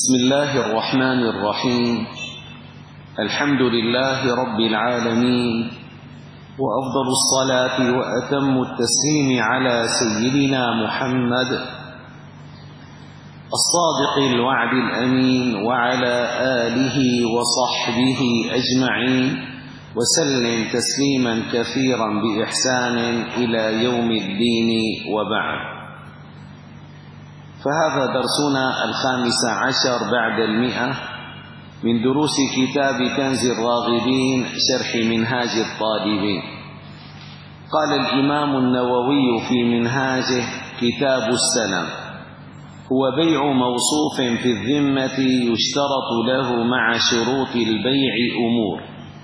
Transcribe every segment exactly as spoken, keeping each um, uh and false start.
بسم الله الرحمن الرحيم. الحمد لله رب العالمين، وأفضل الصلاة وأتم التسليم على سيدنا محمد الصادق الوعد الأمين وعلى آله وصحبه أجمعين، وسلم تسليما كثيرا بإحسان إلى يوم الدين، وبعد. فهذا درسنا الخامس عشر بعد المئة من دروس كتاب كنز الراغبين شرح منهاج الطالبين. قال الإمام النووي في منهاجه: كتاب السلم هو بيع موصوف في الذمة يشترط له مع شروط البيع أمور،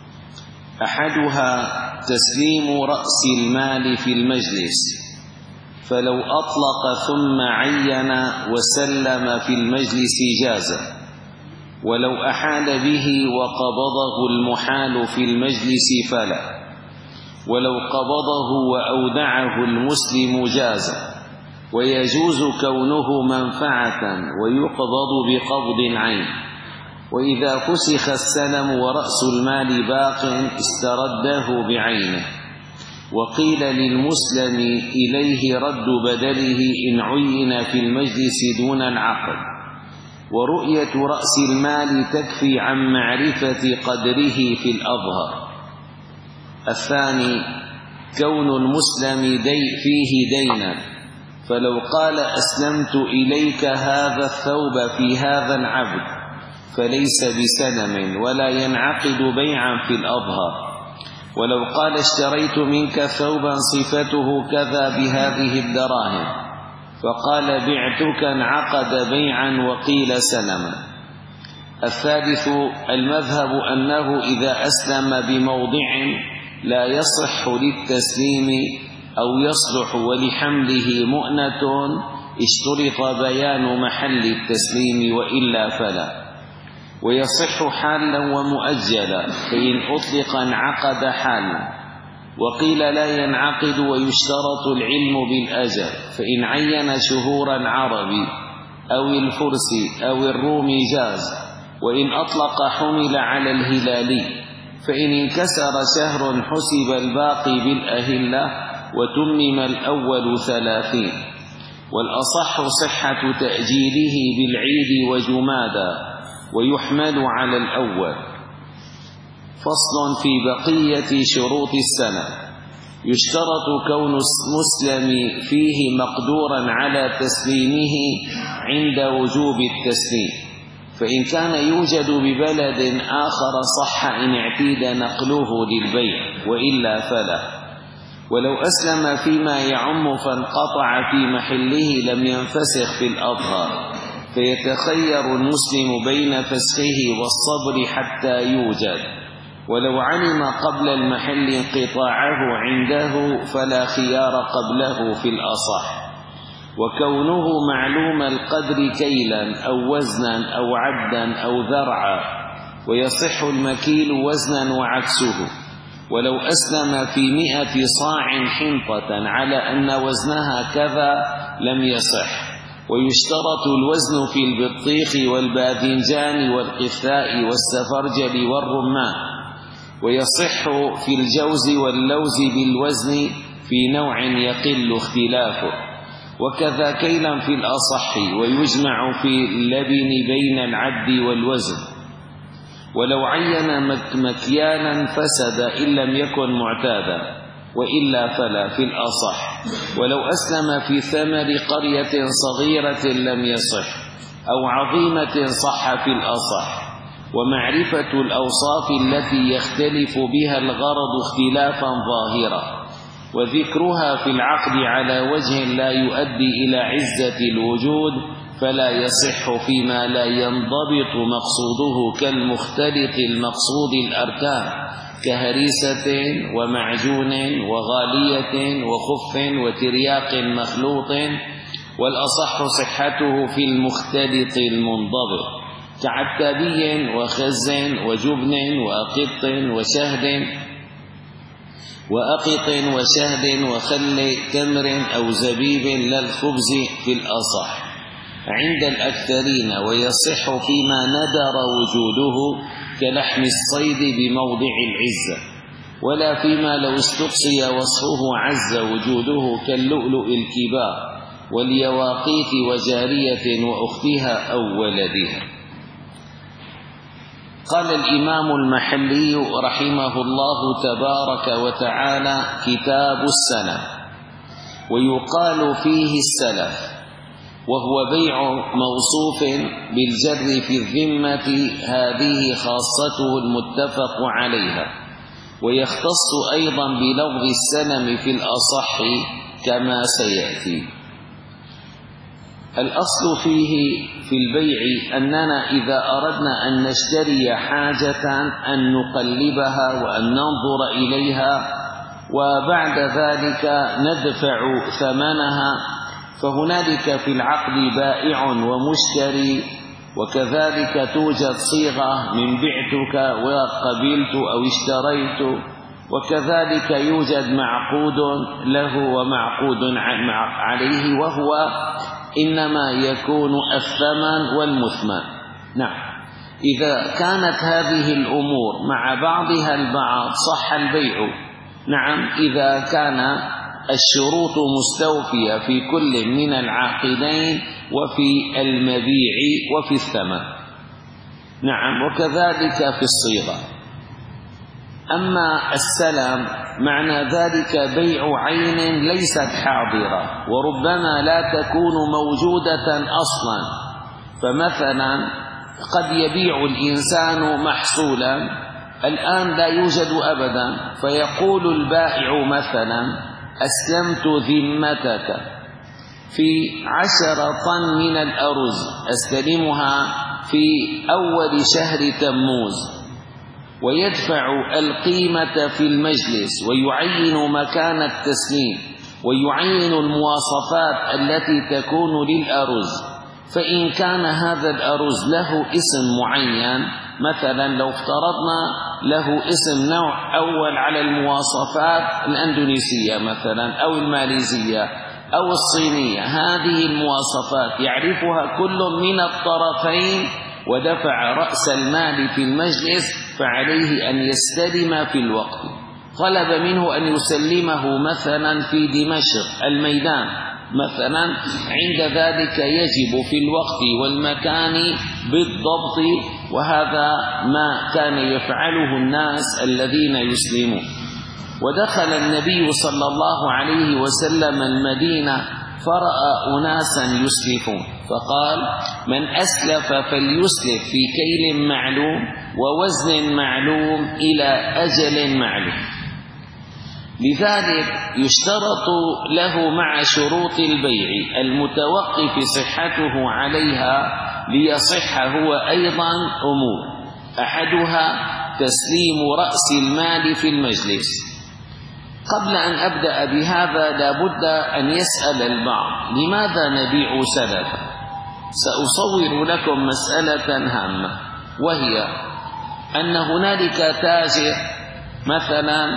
أحدها تسليم رأس المال في المجلس، فلو أطلق ثم عين وسلم في المجلس جاز، ولو أحال به وقبضه المحال في المجلس فلا، ولو قبضه وأودعه المسلم جاز، ويجوز كونه منفعة ويقبض بقبض العين. وإذا فسخ السلم ورأس المال باق استرده بعينه. وقيل للمسلم إليه رد بدله إن عين في المجلس دون العقد، ورؤية رأس المال تكفي عن معرفة قدره في الأظهر. الثاني كون المسلم دي فيه دينا، فلو قال أسلمت إليك هذا الثوب في هذا العبد فليس بسلم ولا ينعقد بيعا في الأظهر. ولو قال اشتريت منك ثوبا صفته كذا بهذه الدراهم فقال بعتك انعقد بيعا وقيل سلما. الثالث المذهب أنه إذا أسلم بموضع لا يصح للتسليم أو يصلح ولحمله مؤنة اشترط بيان محل التسليم، وإلا فلا. ويصح حالا ومؤجلا، فإن أطلق انعقد حالا. وقيل لا ينعقد ويشترط العلم بالأجل، فإن عين شهورا عربي أو الفرس أو الروم جاز، وإن أطلق حمل على الهلالي، فإن انكسر شهر حسب الباقي بالأهلة وتمم الأول ثلاثين. والأصح صحة تأجيله بالعيد وجمادا، ويحمل على الأول. فصل في بقية شروط السنة: يشترط كون المسلم فيه مقدورا على تسليمه عند وجوب التسليم، فإن كان يوجد ببلد آخر صح إن اعتيد نقله للبيع، وإلا فلا. ولو أسلم فيما يعم فانقطع في محله لم ينفسخ في الأظهر، فيتخير المسلم بين فسخه والصبر حتى يوجد. ولو علم قبل المحل انقطاعه عنده فلا خيار قبله في الأصح. وكونه معلوم القدر كيلا أو وزنا أو عدا أو ذرعا، ويصح المكيل وزنا وعكسه. ولو أسلم في مئة صاع حنطة على أن وزنها كذا لم يصح. ويشترط الوزن في البطيخ والباذنجان والقثاء والسفرجل والرمان. ويصح في الجوز واللوز بالوزن في نوع يقل اختلافه، وكذا كيلا في الأصح. ويجمع في اللبن بين العد والوزن. ولو عين مكيالا فسد إن لم يكن معتادا، وإلا فلا في الأصح. ولو أسلم في ثمر قرية صغيرة لم يصح، أو عظيمة صح في الأصح. ومعرفة الأوصاف التي يختلف بها الغرض اختلافا ظاهرا، وذكرها في العقد على وجه لا يؤدي إلى عزة الوجود فلا يصح فيما لا ينضبط مقصوده كالمختلط المقصود الأركان كهريسة ومعجون وغالية وخف وترياق مخلوط. والأصح صحته في المختلط المنضبط كعتابي وخز وجبن وأقط وشهد وأقط وشهد وخل تمر أو زبيب للخبز في الأصح. عند الأكثرين ويصح فيما ندر وجوده كلحم الصيد بموضع العزة، ولا فيما لو استقصي وصفه عز وجوده كاللؤلؤ الكبار واليواقيت وجارية وأختها أو ولدها. قال الإمام المحلي رحمه الله تبارك وتعالى: كتاب السلف، ويقال فيه السلف، وهو بيع موصوف بالجر في الذمة، هذه خاصته المتفق عليها، ويختص أيضا بلفظ السلم في الأصح كما سيأتي. الأصل فيه في البيع أننا إذا أردنا أن نشتري حاجة أن نقلبها وأن ننظر إليها وبعد ذلك ندفع ثمنها، فهنالك في العقد بائع ومشتري، وكذلك توجد صيغة من بعتك وقبلت أو اشتريت، وكذلك يوجد معقود له ومعقود عليه، وهو إنما يكون الثمن والمثمن. نعم، إذا كانت هذه الأمور مع بعضها البعض صح البيع. نعم، إذا كان الشروط مستوفية في كل من العاقدين وفي المبيع وفي الثمن. نعم، وكذلك في الصيغة. أما السلم معنى ذلك بيع عين ليست حاضرة وربما لا تكون موجودة أصلا، فمثلا قد يبيع الإنسان محصولا الآن لا يوجد أبدا، فيقول البائع مثلا: أسلمت ذمتك في عشر طن من الأرز أستلمها في أول شهر تموز، ويدفع القيمة في المجلس ويعين مكان التسليم ويعين المواصفات التي تكون للأرز. فإن كان هذا الأرز له اسم معين، مثلا لو افترضنا له اسم نوع أول على المواصفات الأندونيسية مثلا أو الماليزية أو الصينية، هذه المواصفات يعرفها كل من الطرفين ودفع رأس المال في المجلس، فعليه أن يستلم في الوقت. طلب منه أن يسلمه مثلا في دمشق الميدان مثلا، عند ذلك يجب في الوقت والمكان بالضبط، وهذا ما كان يفعله الناس الذين يسلمون. ودخل النبي صلى الله عليه وسلم المدينة فرأى أناسا يسلفون، فقال: من أسلف فليسلف في كيل معلوم ووزن معلوم إلى أجل معلوم. لذلك يشترط له مع شروط البيع المتوقف صحته عليها ليصح هو أيضا أمور، أحدها تسليم رأس المال في المجلس. قبل أن أبدأ بهذا لابد أن يسأل البعض: لماذا نبيع سلفا؟ سأصور لكم مسألة هامة، وهي أن هنالك تاجر مثلا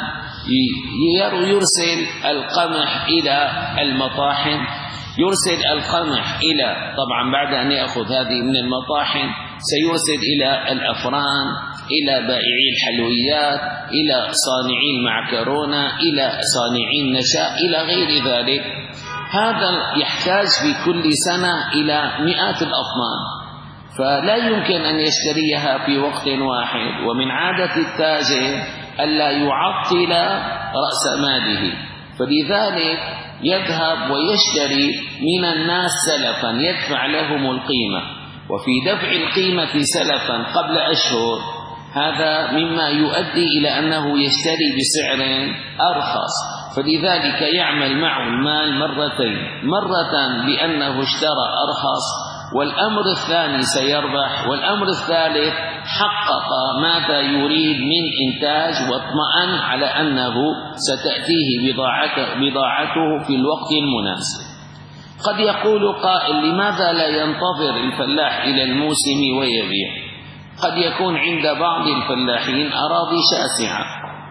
يرسل القمح إلى المطاحن، يرسل القمح إلى، طبعا بعد أن يأخذ هذه من المطاحن سيرسل إلى الأفران، إلى بائعي الحلويات، إلى صانعي المعكرونة، إلى صانعي النشاء، إلى غير ذلك. هذا يحتاج في كل سنة إلى مئات الأطنان، فلا يمكن أن يشتريها في وقت واحد. ومن عادة التاجر ألا يعطل رأس ماله، فلذلك يذهب ويشتري من الناس سلفا يدفع لهم القيمة، وفي دفع القيمة سلفا قبل أشهر هذا مما يؤدي إلى أنه يشتري بسعر أرخص، فلذلك يعمل معه المال مرتين: مرة بأنه اشترى أرخص، والأمر الثاني سيربح، والأمر الثالث حقق ماذا يريد من إنتاج واطمأن على أنه ستأتيه بضاعته في الوقت المناسب. قد يقول قائل: لماذا لا ينتظر الفلاح إلى الموسم ويبيع؟ قد يكون عند بعض الفلاحين أراضي شاسعة،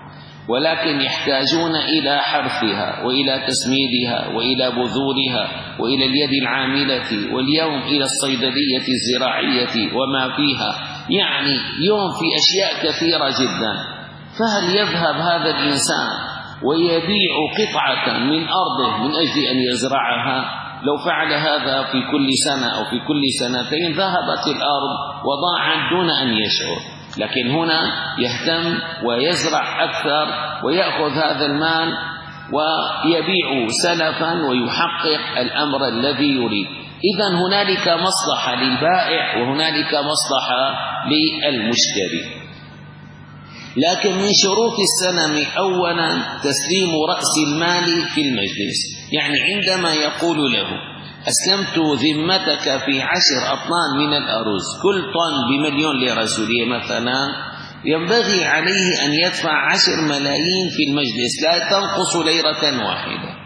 ولكن يحتاجون إلى حرثها وإلى تسميدها وإلى بذورها وإلى اليد العاملة، واليوم إلى الصيدلية الزراعية وما فيها، يعني يوم في أشياء كثيرة جدا. فهل يذهب هذا الإنسان ويبيع قطعة من أرضه من أجل أن يزرعها؟ لو فعل هذا في كل سنة أو في كل سنتين ذهبت الأرض وضاعت دون أن يشعر، لكن هنا يهتم ويزرع أكثر ويأخذ هذا المال ويبيع سلفا ويحقق الأمر الذي يريد. إذن هنالك مصلحة للبائع وهنالك مصلحة للمشتري. لكن من شروط السلم أولا تسليم رأس المال في المجلس، يعني عندما يقول له أسلمت ذمتك في عشر أطنان من الأرز، كل طن بمليون ليرة سورية مثلا، ينبغي عليه أن يدفع عشر ملايين في المجلس، لا تنقص ليرة واحدة.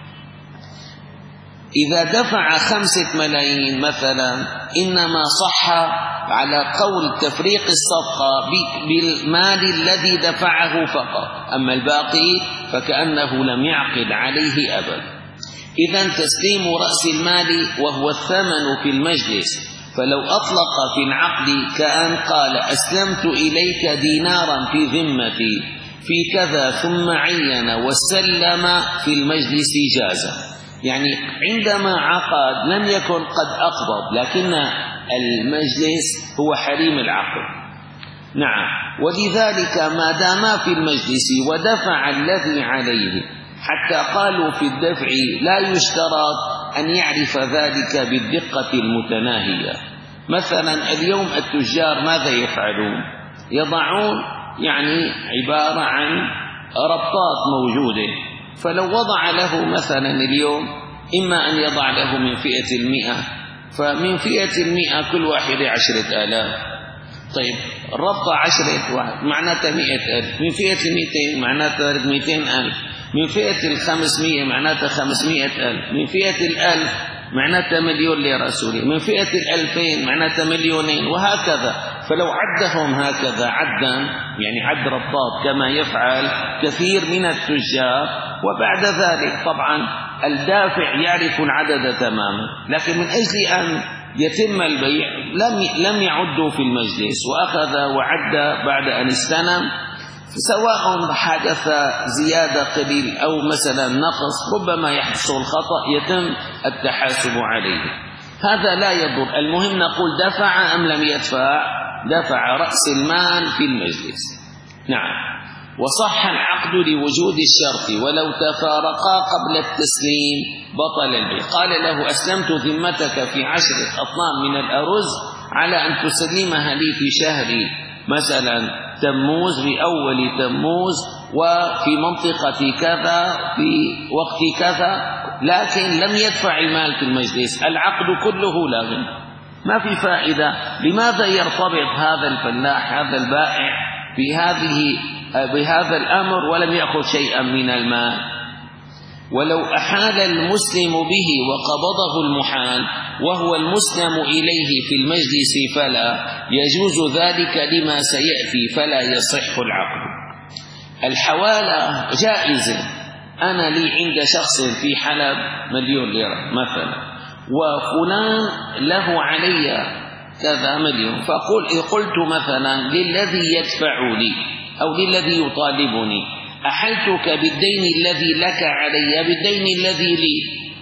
إذا دفع خمسة ملايين مثلا إنما صح على قول تفريق الصفقة بالمال الذي دفعه فقط، أما الباقي فكأنه لم يعقد عليه أبدا. إذن تسليم رأس المال وهو الثمن في المجلس، فلو أطلق في العقد كأن قال أسلمت إليك دينارا في ذمتي في كذا ثم عين وسلم في المجلس جازا، يعني عندما عقد لم يكن قد أقبض، لكن المجلس هو حريم العقد. نعم، ولذلك ما دام في المجلس ودفع الذي عليه، حتى قالوا في الدفع لا يشترط أن يعرف ذلك بالدقة المتناهية. مثلا اليوم التجار ماذا يفعلون؟ يضعون يعني عبارة عن ربطات موجودة، فلو وضع له مثلا اليوم إما أن يضع له من فئة المئة، فمن فئة المئة كل واحد عشرة آلاف، طيب الربطة عشرة واحد معناتها مئة ألف، من فئة المئتين معناتها مئتين ألف، من فئة الخمسمائة معناتها خمسمائة ألف، من فئة الألف معناتها مليون ليرة سوري، من فئة الألفين معناتها مليونين، وهكذا. فلو عدهم هكذا عدا يعني عد ربطات كما يفعل كثير من التجار، وبعد ذلك طبعا الدافع يعرف العدد تماما، لكن من أجل أن يتم البيع لم لم يعدوا في المجلس وأخذ وعد بعد أن استلم، سواء حدث زيادة قليل أو مثلا نقص، ربما يحصل الخطأ يتم التحاسب عليه، هذا لا يضر. المهم نقول دفع أم لم يدفع؟ دفع رأس المال في المجلس. نعم، وصح العقد لوجود الشرط ولو تفارقا قبل التسليم بطل البيع. قال له أسلمت ذمتك في عشرة أطنان من الأرز على أن تسلمها لي في شهر مثلا تموز بأول تموز وفي منطقة كذا في وقت كذا، لكن لم يدفع المال في المجلس، العقد كله لاغ، ما في فائدة. لماذا يرتبط هذا الفلاح هذا البائع بهذه بهذا الأمر ولم يأخذ شيئا من المال؟ ولو أحال المسلم به وقبضه المحال وهو المسلم إليه في المجلس فلا يجوز ذلك لما سيأتي، فلا يصح العقد. الحوالة جائزة، أنا لي عند شخص في حلب مليون ليرة مثلا، وفلان له علي كذا مليون، فقل قلت مثلا للذي يدفع لي أو للذي يطالبني أحلتك بالدين الذي لك علي بالدين الذي لي،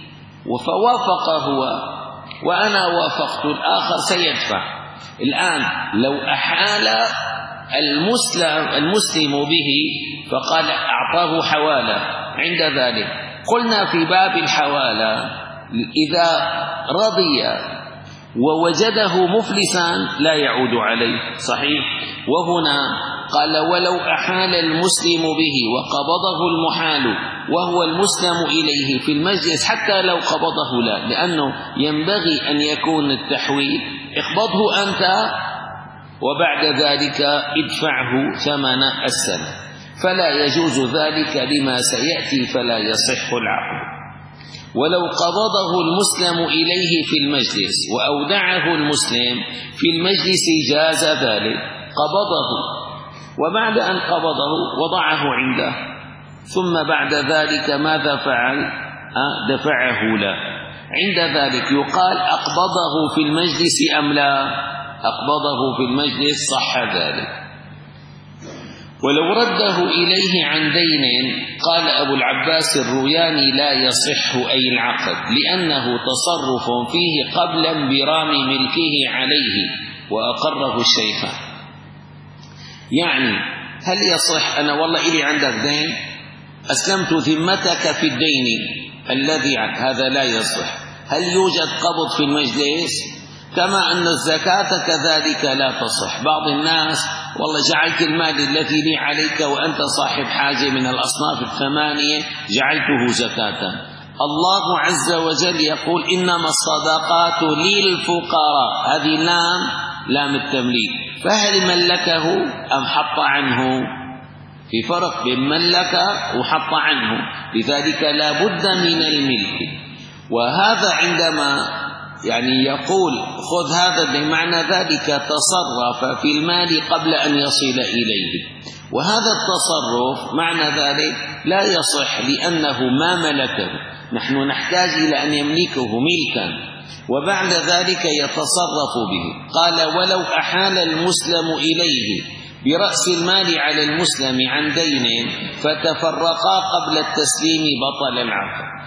فوافق هو وأنا وافقت، الآخر سيدفع. الآن لو أحال المسلم, المسلم به فقال أعطاه حوالة، عند ذلك قلنا في باب الحوالة إذا رضي ووجده مفلسا لا يعود عليه، صحيح؟ وهنا قال ولو أحال المسلم به وقبضه المحال وهو المسلم إليه في المجلس حتى لو قبضه لا، لأنه ينبغي أن يكون التحويل اقبضه أنت وبعد ذلك ادفعه ثمن السنة، فلا يجوز ذلك لما سيأتي، فلا يصح العقد. ولو قبضه المسلم إليه في المجلس وأودعه المسلم في المجلس جاز ذلك، قبضه وبعد أن قبضه وضعه عنده ثم بعد ذلك ماذا فعل؟ دفعه له. عند ذلك يقال أقبضه في المجلس أم لا؟ أقبضه في المجلس، صح ذلك. ولو رده إليه عن دين، قال أبو العباس الروياني لا يصح أي العقد، لأنه تصرف فيه قبل انبرام ملكه عليه وأقره الشيخان. يعني هل يصح أنا والله إلي عندك دين، أسلمت ذمتك في الدين الذي هذا لا يصح. هل يوجد قبض في المجلس؟ كما أن الزكاة كذلك لا تصح. بعض الناس والله جعلت المال الذي لي عليك وأنت صاحب حاجة من الأصناف الثمانية جعلته زكاة. الله عز وجل يقول إنما الصدقات للفقراء، هذه لام لام التمليك، فهل ملكه أم حط عنه؟ في فرق بين ملك وحط عنه، لذلك لا بد من الملك. وهذا عندما يعني يقول خذ هذا بمعنى ذلك تصرف في المال قبل أن يصل إليه، وهذا التصرف معنى ذلك لا يصح لأنه ما ملكه. نحن نحتاج إلى أن يملكه ملكا وبعد ذلك يتصرف به. قال ولو أحال المسلم إليه برأس المال على المسلم عن دين فتفرقا قبل التسليم بطل العقد.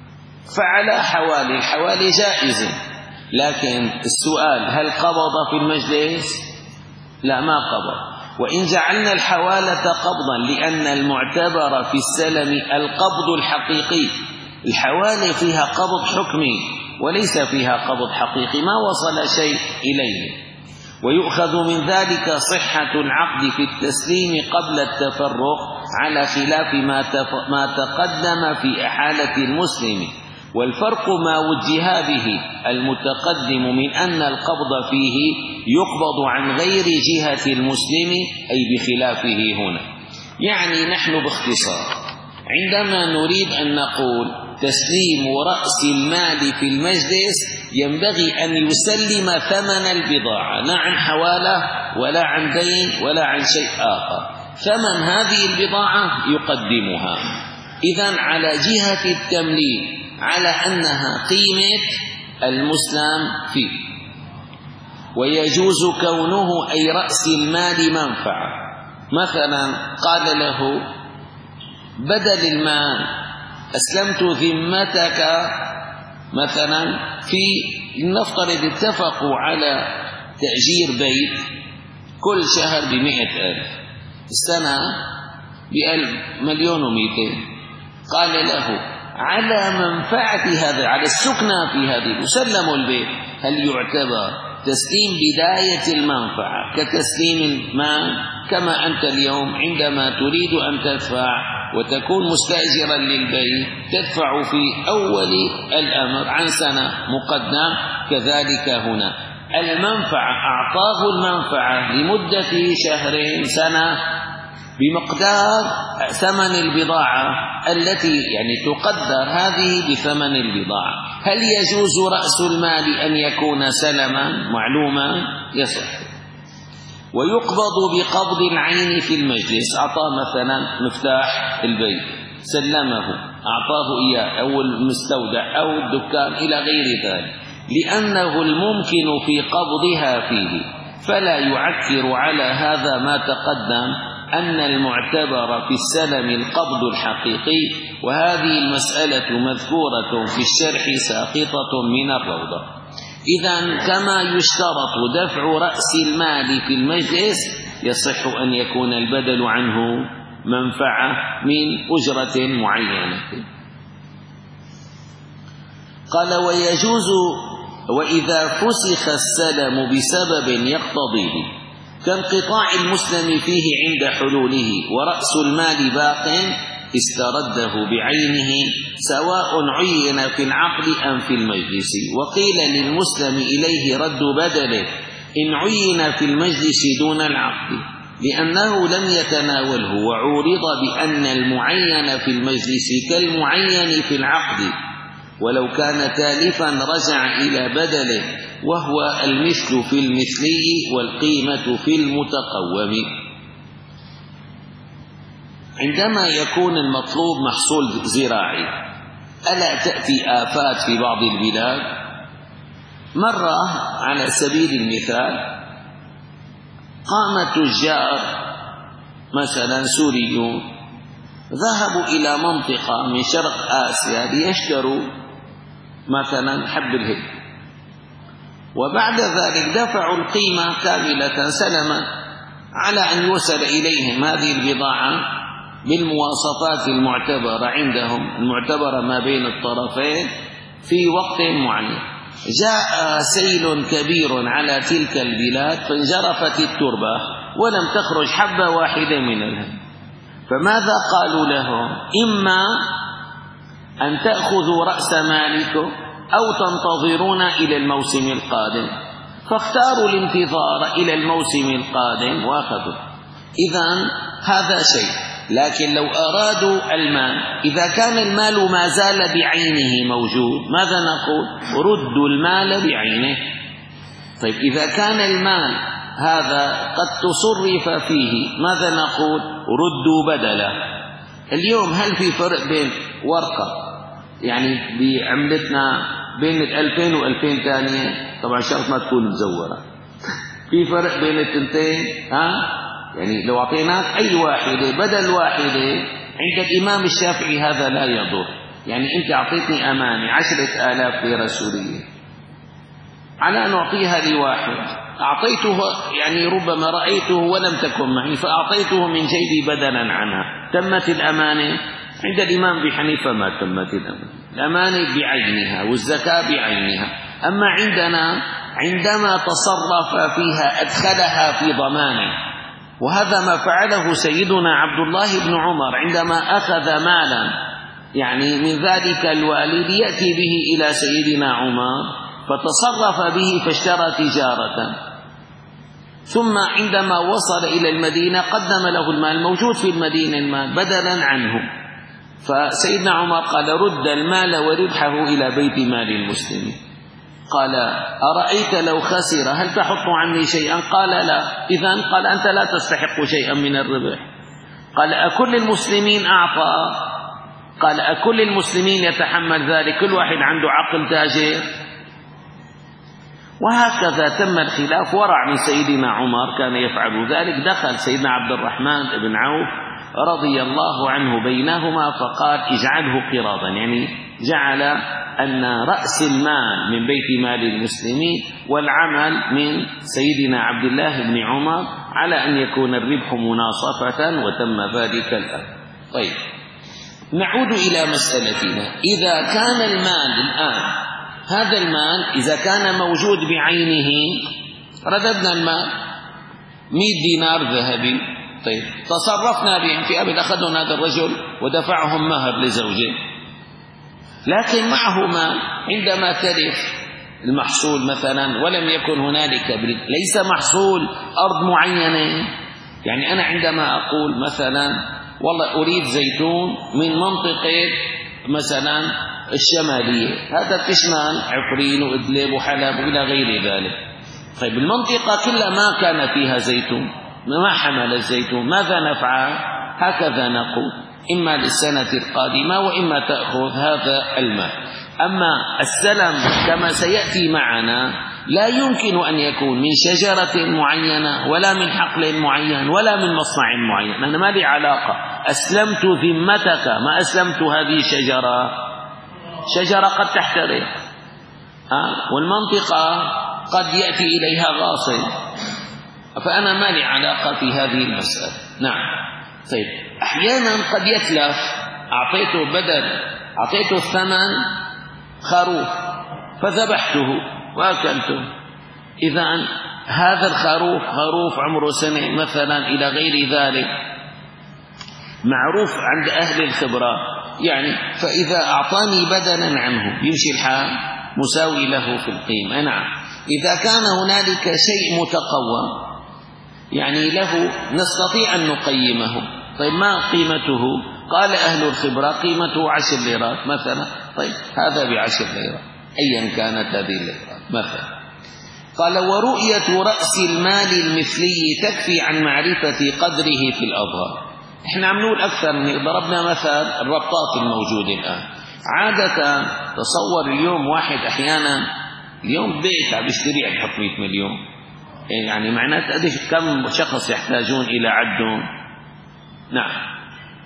فعلى حوالي الحوالي جائزة، لكن السؤال هل قبض في المجلس؟ لا، ما قبض. وإن جعلنا الحوالة قبضا لأن المعتبر في السلم القبض الحقيقي، الحوالة فيها قبض حكمي وليس فيها قبض حقيقي، ما وصل شيء إليه. ويؤخذ من ذلك صحة العقد في التسليم قبل التفرق على خلاف ما تقدم في إحالة المسلم. والفرق ما وجه به المتقدم من أن القبض فيه يقبض عن غير جهة المسلم أي بخلافه هنا. يعني نحن باختصار عندما نريد أن نقول تسليم رأس المال في المجلس ينبغي أن يسلم ثمن البضاعة، لا عن حوالة ولا عن دين ولا عن شيء آخر. ثمن هذه البضاعة يقدمها. إذن على جهة التمليك على أنها قيمة المسلم فيه، ويجوز كونه أي رأس المال منفعة. مثلا قال له بدل المال أسلمت ذمتك مثلا في، لنفترض اتفقوا على تأجير بيت كل شهر بمئة ألف، السنة بألف مليون ومئتين. قال له على منفعة هذا، على السكنة في هذه مسلم البيت، هل يعتبر تسليم بداية المنفعة كتسليم المال؟ كما أنت اليوم عندما تريد أن تدفع وتكون مستأجرا للبيت تدفع في أول الأمر عن سنة مقدم، كذلك هنا المنفعة أعطاه المنفعة لمدة شهرين سنة بمقدار ثمن البضاعة التي يعني تقدر هذه بثمن البضاعة. هل يجوز رأس المال أن يكون سلما معلوما؟ يصح. ويقبض بقبض العين في المجلس. أعطى مثلا مفتاح البيت سلمه، أعطاه إياه أو المستودع أو الدكان إلى غير ذلك، لأنه الممكن في قبضها فيه، فلا يعكر على هذا ما تقدم أن المعتبر في السلم القبض الحقيقي. وهذه المسألة مذكورة في الشرح ساقطة من الروضة. إذن كما يشترط دفع رأس المال في المجلس يصح أن يكون البدل عنه منفعة من أجرة معينة. قال ويجوز وإذا فسخ السلم بسبب يقتضيه كانقطاع المسلم فيه عند حلوله ورأس المال باق استرده بعينه سواء عين في العقد أم في المجلس. وقيل للمسلم إليه رد بدله إن عين في المجلس دون العقد لأنه لم يتناوله، وعورض بأن المعين في المجلس كالمعين في العقد، ولو كان تالفا رجع إلى بدله، وهو المثل في المثلي والقيمة في المتقوم. عندما يكون المطلوب محصول زراعي ألا تأتي آفات في بعض البلاد؟ مرة على سبيل المثال قام تجار مثلا سوريون ذهبوا إلى منطقة من شرق آسيا ليشتروا مثلا حب الهند، وبعد ذلك دفعوا القيمة كاملة سلما على أن يوصل إليهم هذه البضاعة بالمواصفات المعتبرة عندهم، المعتبرة ما بين الطرفين في وقت معين. جاء سيل كبير على تلك البلاد فانجرفت التربة ولم تخرج حبة واحدة من الهند، فماذا قالوا لهم؟ إما أن تأخذوا رأس مالكم أو تنتظرون إلى الموسم القادم، فاختاروا الانتظار إلى الموسم القادم وأخذوا. إذن هذا شيء. لكن لو أرادوا المال، إذا كان المال ما زال بعينه موجود ماذا نقول؟ ردوا المال بعينه. طيب إذا كان المال هذا قد تصرف فيه ماذا نقول؟ ردوا بدله. اليوم هل في فرق بين ورقة يعني بعملتنا بين الألفين وألفين ثانية؟ طبعا شرط ما تكون مزورة. في فرق بين التنتين؟ ها؟ يعني لو أعطيناك أي واحدة بدل واحدة عند الإمام الشافعي هذا لا يضر. يعني أنت أعطيتني أمانة عشرة آلاف ليرة سورية على أن أعطيها لواحد، أعطيته يعني ربما رأيته ولم تكن معي فأعطيته من جيبي بدلا عنها، تمت الأمانة؟ عند الإمام أبي حنيفة ما تمت الأمانة، الأمانة بعينها والزكاة بعينها. أما عندنا عندما تصرف فيها أدخلها في ضمانه، وهذا ما فعله سيدنا عبد الله بن عمر عندما أخذ مالا يعني من ذلك الوالي ليأتي به إلى سيدنا عمر فتصرف به فاشترى تجارة، ثم عندما وصل إلى المدينة قدم له المال موجود في المدينة المال بدلا عنه، فسيدنا عمر قال رد المال وربحه إلى بيت مال المسلمين. قال أرأيت لو خسر هل تحط عني شيئا؟ قال لا. إذن قال أنت لا تستحق شيئا من الربح. قال أكل المسلمين أعطى؟ قال أكل المسلمين يتحمل ذلك؟ كل واحد عنده عقل تاجر. وهكذا تم الخلاف. ورع من سيدنا عمر كان يفعل ذلك. دخل سيدنا عبد الرحمن بن عوف رضي الله عنه بينهما فقال اجعله قراضا، يعني جعل أن رأس المال من بيت مال المسلمين والعمل من سيدنا عبد الله بن عمر على أن يكون الربح مناصفة، وتم ذلك الآن. طيب نعود إلى مسألتنا. إذا كان المال الآن هذا المال إذا كان موجود بعينه رددنا المال مئة دينار ذهبي، طيب تصرفنا بهم في أبد، أخذنا هذا الرجل ودفعهم مهر لزوجه، لكن معه مال عندما تلف المحصول مثلا ولم يكن هنالك بريد، ليس محصول أرض معينة. يعني أنا عندما أقول مثلا والله أريد زيتون من منطقة مثلا الشمالية، هذا تشمل عفرين وإدلب وحلب وإلى غير ذلك. طيب المنطقة كلها ما كان فيها زيتون، ما حمل الزيتون، ماذا نفعل؟ هكذا نقول إما للسنة القادمة وإما تأخذ هذا المال. أما السلم كما سيأتي معنا لا يمكن أن يكون من شجرة معينة ولا من حقل معين ولا من مصنع معين. أنا ما لي علاقة، أسلمت ذمتك، ما أسلمت هذه الشجرة، شجرة قد تحترق أه؟ والمنطقة قد يأتي إليها غاصب، فأنا ما لي علاقة في هذه المسألة. نعم. طيب أحيانا قد يتلف، أعطيته بدل أعطيته الثمن خروف فذبحته وأكلته، إذن هذا الخروف خروف عمره سنة مثلا إلى غير ذلك، معروف عند أهل الخبرة يعني، فإذا أعطاني بدلا عنه يمشي الحال مساوي له في القيمة. نعم. إذا كان هنالك شيء متقوم يعني له نستطيع أن نقيمه، طيب ما قيمته؟ قال أهل الخبرة قيمته عشر ليرات مثلا، طيب هذا بعشر ليرات أيا كانت هذه الليرات مثلا. قال ورؤية رأس المال المثلي تكفي عن معرفة قدره في الأظهار. إحنا عم نقول أكثر من هيك. ضربنا مثل الربطات الموجودة الآن. عادة تصور اليوم واحد أحيانا اليوم بيت عم يشتري عم يحط مئة مليون، يعني معناته قديش كم شخص يحتاجون إلى عدهم. نعم.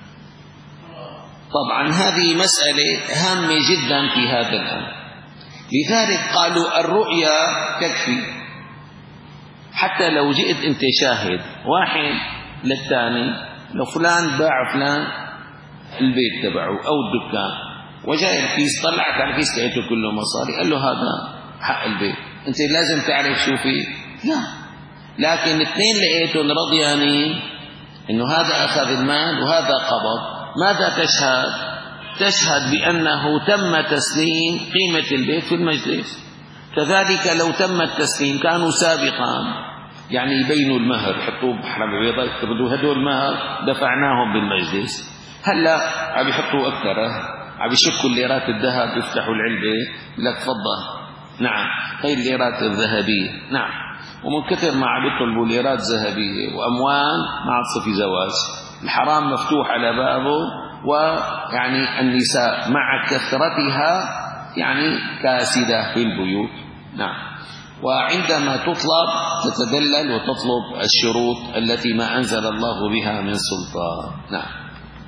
طبعا هذه مسألة هامة جدا في هذا الأمر. لذلك قالوا الرؤيا تكفي. حتى لو جئت أنت شاهد واحد للثاني، لو فلان باع فلان البيت تبعه أو الدكان وجاء الكيس، طلعت على الكيس لقيته كله مصاري، قال له هذا حق البيت، أنت لازم تعرف شو فيه؟ لا. لكن الاثنين لقيتهم رضيانين إنه هذا أخذ المال وهذا قبض. ماذا تشهد؟ تشهد بأنه تم تسليم قيمة البيت في المجلس. كذلك لو تم التسليم كانوا سابقا يعني يبينوا المهر، يحطوه بحرم بيضاء يكتبوا هدول المهر دفعناهم بالمجلس. هلا عم يحطوا أكثر، عم يشكوا الليرات الذهب، يفتحوا العلبة لك تفضل. نعم، هي الليرات الذهبية. نعم. ومن كثر ما عم يطلبوا ليرات ذهبية وأموال ما عاد في زواج. الحرام مفتوح على بابه. ويعني النساء مع كثرتها يعني كاسدة في البيوت. نعم. وعندما تطلب تتدلل وتطلب الشروط التي ما أنزل الله بها من سلطان. نعم.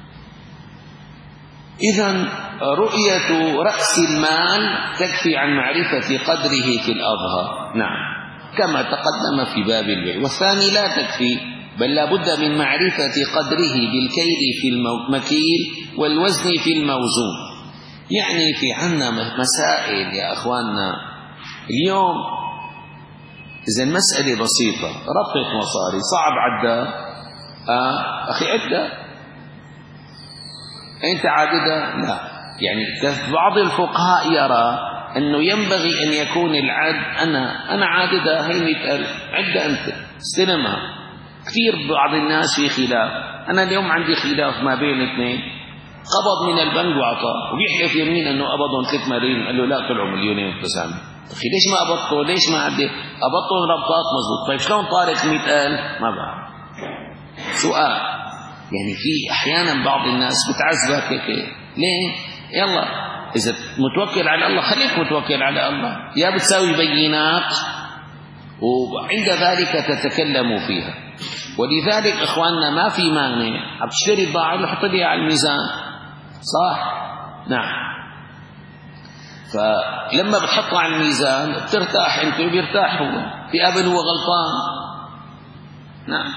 إذن رؤية رأس المال تكفي عن معرفة قدره في الأظهر. نعم، كما تقدم في باب البيع. والثاني لا تكفي، بل لا بد من معرفة قدره بالكيل في المكيل والوزن في الموزون. يعني في عنا مسائل يا أخواننا اليوم. إذا المسألة بسيطة، ربطة مصاري صعب عدها. آه أخي عدها. أنت عاددها؟ لا. يعني بعض الفقهاء يرى أنه ينبغي أن يكون العد أنا أنا عاددها هي مئة ألف، عدها أنت استلمها. كثير بعض الناس في خلاف. أنا اليوم عندي خلاف ما بين اثنين، قبض من البنك وعطاه، وبيحلف يمين أنه قبضهم ثلاث ملايين، قال له لا طلعوا مليونين وتسعمية. أخي ليش ما قبضته؟ ليش ما عدي؟ قبضتهم ربطات مزبوط. طيب شلون طارق مئة ألف؟ ما بعرف. سؤال. يعني في أحيانا بعض الناس بتعذبك هيك. ليه؟ يلا إذا متوكل على الله خليك متوكل على الله، يا بتساوي بينات وعند ذلك تتكلم فيها. ولذلك إخواننا ما في مانع عم تشتري بضاعة حط لي على الميزان، صح؟ نعم. فلما بتحطها على الميزان بترتاح أنت وبيرتاح هو، في قبل هو غلطان. نعم.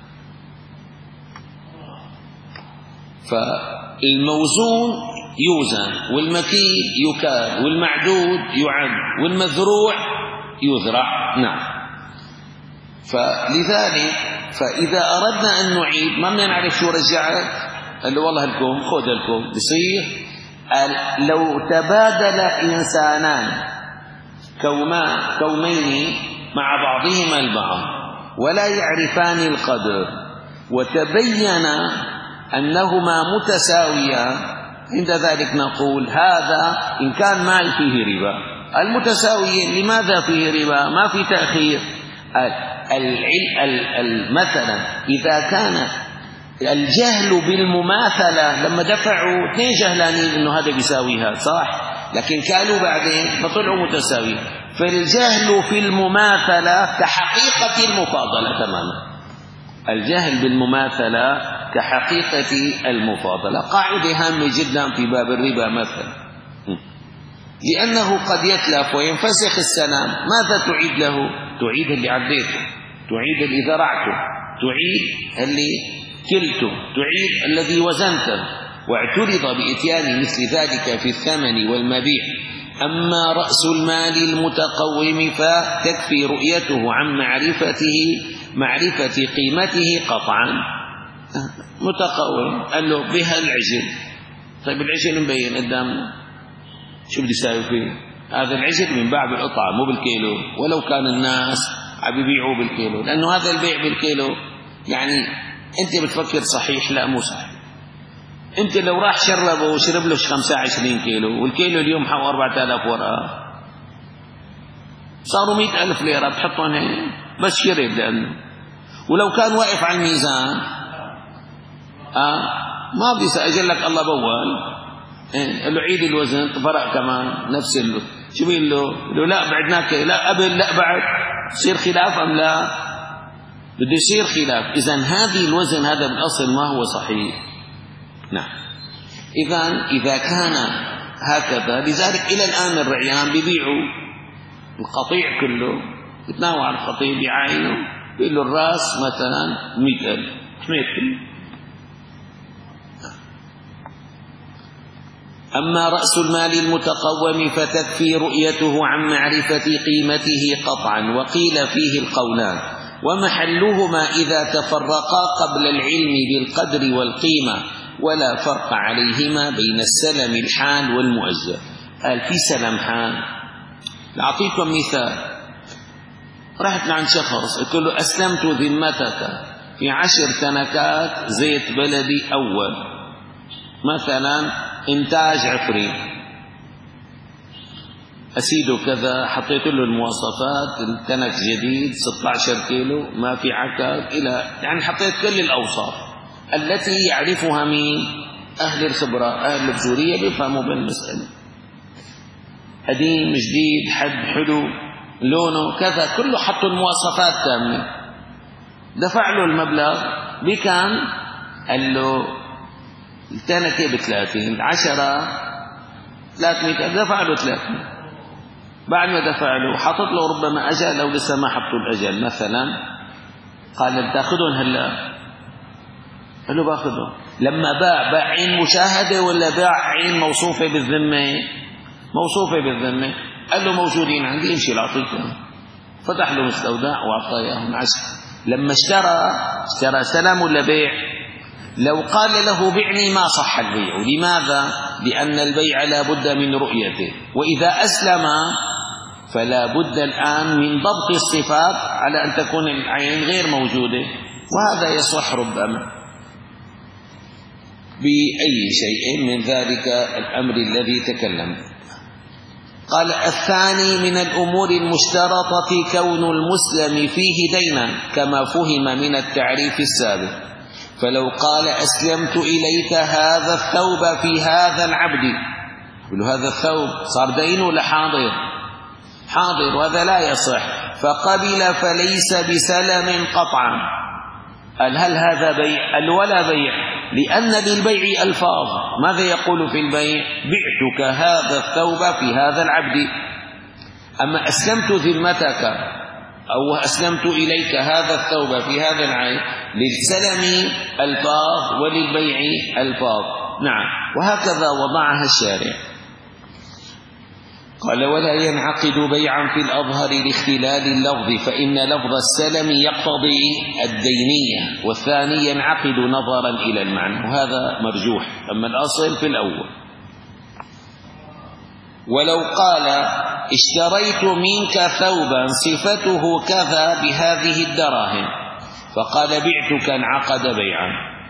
فالموزون يوزن، والمكيل يكال، والمعدود يعد، والمزروع يزرع. نعم. فلذلك فإذا أردنا أن نعيد ما بدنا نعرف شو رجعت، قال له والله لكم خذ لكم. بصير لو تبادل إنسانان كوما كومين مع بعضهما البعض ولا يعرفان القدر وتبين أنهما متساويان، عند ذلك نقول هذا إن كان مال فيه ربا. المتساويين لماذا فيه ربا؟ ما في تأخير. مثلا إذا كان الجهل بالمماثلة، لما دفعوا اثنين جهلانين إنه هذا بيساوي هذا، صح؟ لكن كانوا بعدين بطلعوا متساويين. فالجهل في المماثلة كحقيقة المفاضلة تماما. الجهل بالمماثلة كحقيقة المفاضلة. قاعدة هامة جدا في باب الربا مثلا، لأنه قد يتلف وينفسخ السلام. ماذا تعيد له؟ تعيد اللي عديته، تعيد اللي زرعته، تعيد اللي كلته، تعيد الذي وزنته. واعترض بإتيان مثل ذلك في الثمن والمبيع. أما رأس المال المتقوم فتكفي رؤيته عن معرفته معرفة قيمته قطعا. متقوم قال له بها العجل. طيب العجل مبين قدامنا شو بدي يساوي فيه؟ هذا العجل بينباع بالقطعة مو بالكيلو، ولو كان الناس عم يبيعوه بالكيلو، لأنه هذا البيع بالكيلو يعني أنت بتفكر صحيح؟ لا مو صحيح. أنت لو راح شربه وشرب له خمسة وعشرين كيلو، والكيلو اليوم حوالي أربعة آلاف ورقة، صاروا مئة ألف ليرة بتحطهم هين بس شرب. لأنه ولو كان واقف على الميزان آه ما بدي سأجل لك الله بول إيه؟ قال له عيد الوزن فرق كمان نفس له شو بيقول له؟ له لا بعدناك لا قبل لا بعد يصير خلاف أم لا؟ بده يصير خلاف. إذن هذه الوزن هذا بالأصل ما هو صحيح. نعم. إذن إذا كان هكذا لذلك إلى الآن الرعيان بيبيعوا القطيع كله يتناوى على القطيع بعينه بيقول له الرأس مثلا مئة ألف حميت كله. أما رأس المال المتقوم فتكفي رؤيته عن معرفة قيمته قطعا. وقيل فيه القولان ومحلهما إذا تفرقا قبل العلم بالقدر والقيمة ولا فرق عليهما بين السلم الحال والمؤجل. قال في سلم حال. لأعطيكم مثال. رحت لعند شخص قلت له أسلمت ذمتك في عشر تنكات زيت بلدي أول مثلا إنتاج عفرين أسيده كذا، حطيت له المواصفات التنك جديد ستة عشر كيلو ما في عكاك إلى يعني حطيت كل الأوصاف التي يعرفها مين؟ أهل الخبرة أهل البذورية بيفهموا بالمسألة. قديم جديد حد حلو لونه كذا كله حطوا المواصفات كاملة. دفع له المبلغ بكم؟ قال له التنكة بثلاثين عشرة ثلاثمئة دفع له ثلاثمئة. بعد ما دفع له حطت له ربما أجل لو لسه ما حطوا الأجل مثلا قال تأخذون هلا؟ قال له باخذهم. لما باع باع عين مشاهدة ولا باع عين موصوفة بالذمة؟ موصوفة بالذمة. قال له موجودين عندي امشي لأعطيك. فتح له مستودع وأعطاه إياهم عشرة. لما اشترى اشترى سلام ولا بيع؟ لو قال له بعني ما صح البيع. لماذا؟ لأن البيع لا بد من رؤيته، وإذا أسلم فلا بد الآن من ضبط الصفات على أن تكون العين غير موجودة، وهذا يصح ربما بأي شيء من ذلك الأمر الذي تكلم. قال الثاني من الأمور المشترطة كون المسلم فيه دينا كما فهم من التعريف السابق. فلو قال أسلمت إليك هذا الثوب في هذا العبد، يقول هذا الثوب صار دين ولا حاضر؟ حاضر، وهذا لا يصح. فقبل فليس بسلم قطعا. قال هل هذا بيع؟ قال ولا بيع، لأن للبيع ألفاظ. ماذا يقول في البيع؟ بعتك هذا الثوب في هذا العبد. أما أسلمت ذمتك أو أسلمت إليك هذا الثوب في هذا العين، للسلم ألفاظ وللبيع ألفاظ. نعم، وهكذا وضعها الشارع. قال ولا ينعقد بيعا في الأظهر لاختلال اللفظ، فإن لفظ السلم يقتضي الدينية، والثاني ينعقد نظرا إلى المعنى، وهذا مرجوح. أما الأصل في الأول. ولو قال اشتريت منك ثوبا صفته كذا بهذه الدراهم، فقال بعتك، انعقد بيعا.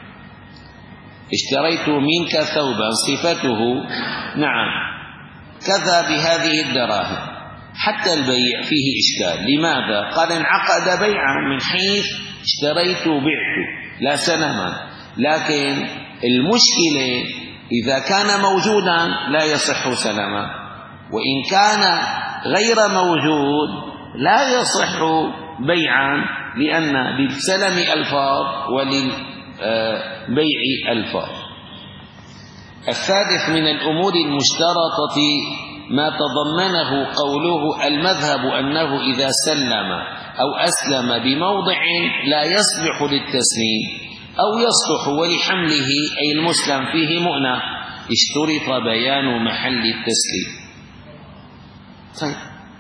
اشتريت منك ثوبا صفته نعم كذا بهذه الدراهم، حتى البيع فيه إشكال. لماذا؟ قال انعقد بيعا من حيث اشتريت بعت لا سلما، لكن المشكلة إذا كان موجودا لا يصح سلما، وإن كان غير موجود لا يصح بيعا، لأن للسلم ألفاظ وللبيع ألفاظ. الثالث من الأمور المشترطة ما تضمنه قوله المذهب أنه إذا سلم أو أسلم بموضع لا يصلح للتسليم أو يصلح ولحمله أي المسلم فيه مؤنة، اشترط بيان محل التسليم. طيب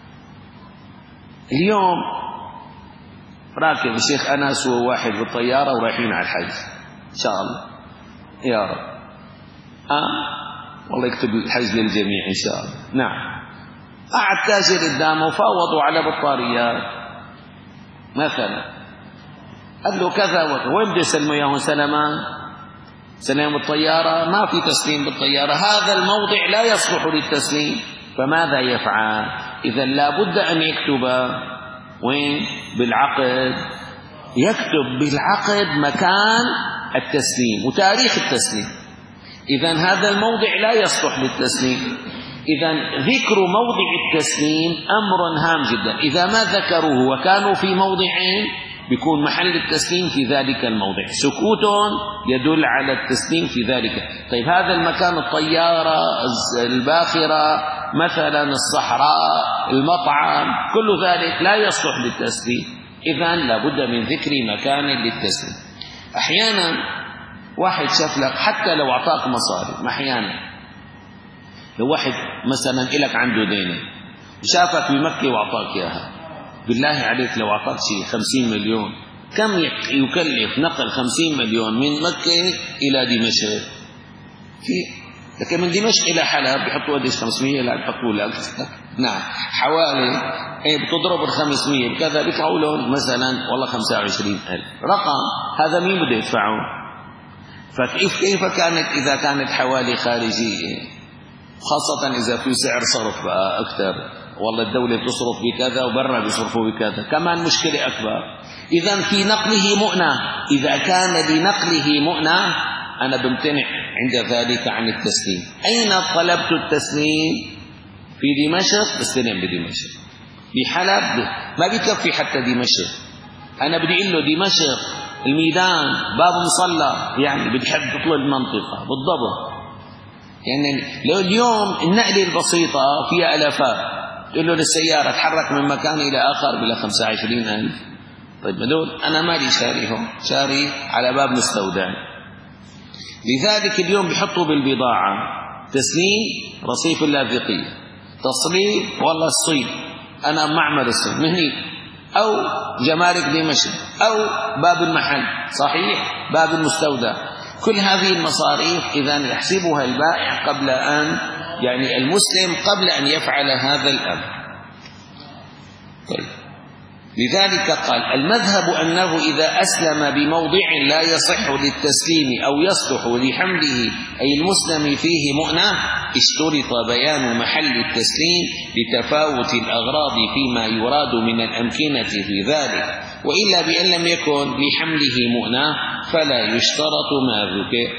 اليوم راكب الشيخ أنس وواحد بالطيارة ورايحين على الحج إن شاء الله يا رب. آه والله يكتب الحج للجميع إن شاء الله. نعم. قعد تاجر قدامه وفاوضوا على بطاريات مثلا، قال له كذا وكذا، وين بده يسلموا اياهم؟ سلمان سلام الطيارة، ما في تسليم بالطيارة، هذا الموضع لا يصلح للتسليم. فماذا يفعل؟ إذا لا بد أن يكتب وين؟ بالعقد. يكتب بالعقد مكان التسليم وتاريخ التسليم. إذن هذا الموضع لا يصلح للتسليم. إذن ذكر موضع التسليم أمر هام جدا. إذا ما ذكروه وكانوا في موضعين بيكون محل التسليم في ذلك الموضع. سكوت يدل على التسليم في ذلك. طيب هذا المكان الطيارة الباخرة مثلا الصحراء المطعم كل ذلك لا يصلح للتسليم. إذن لابد من ذكر مكان للتسليم. أحيانا واحد شاف لك حتى لو أعطاك مصاري، أحيانا لو واحد مثلا إلك عنده دين شافك بمكة وأعطاك إياها، بالله عليك لو أعطاك شيء خمسين مليون كم يكلف نقل خمسين مليون من مكة إلى دمشق؟ في لكن من دمشق إلى حلب بيحطوا قديش خمسمية؟ لا بيحطوا لك نعم حوالي ايه بتضرب الخمسمية بكذا بيطلعوا لهم مثلا والله خمسة وعشرين ألف رقم. هذا مين بده يدفعه؟ فكيف كيف كانت إذا كانت حوالي خارجية، خاصة إذا في سعر صرف بقى أكثر، والله الدولة بتصرف بكذا وبرا بيصرفوا بكذا، كمان مشكلة أكبر. إذا في نقله مؤنة، إذا كان لنقله مؤنة أنا بمتنع عند ذلك عن التسليم. أين طلبت التسليم؟ في دمشق بستلم بدمشق، بحلب ما بيكفي حتى دمشق، أنا بدي أقول له دمشق الميدان باب مصلى، يعني بدي حد تطلع المنطقة بالضبط. يعني لو اليوم النقلة البسيطة فيها ألافات تقول له للسيارة تحرك من مكان إلى آخر بلا خمسة وعشرين ألف. طيب هذول أنا مالي شاريهم، شاري على باب مستودع. لذلك اليوم بيحطوا بالبضاعة تسليم رصيف اللاذقية، تصليب والله الصيد أنا معمل الصيد مهني، أو جمارك دمشق، أو باب المحل صحيح باب المستودع. كل هذه المصاريف إذن يحسبها البائع قبل أن يعني المسلم قبل أن يفعل هذا الأمر. طيب لذلك قال المذهب أنه إذا أسلم بموضع لا يصح للتسليم أو يصلح لحمله أي المسلم فيه مؤنة اشترط بيان محل التسليم لتفاوت الأغراض فيما يراد من الأمكنة في ذلك، وإلا بأن لم يكن لحمله مؤنة فلا يشترط ما ذكر.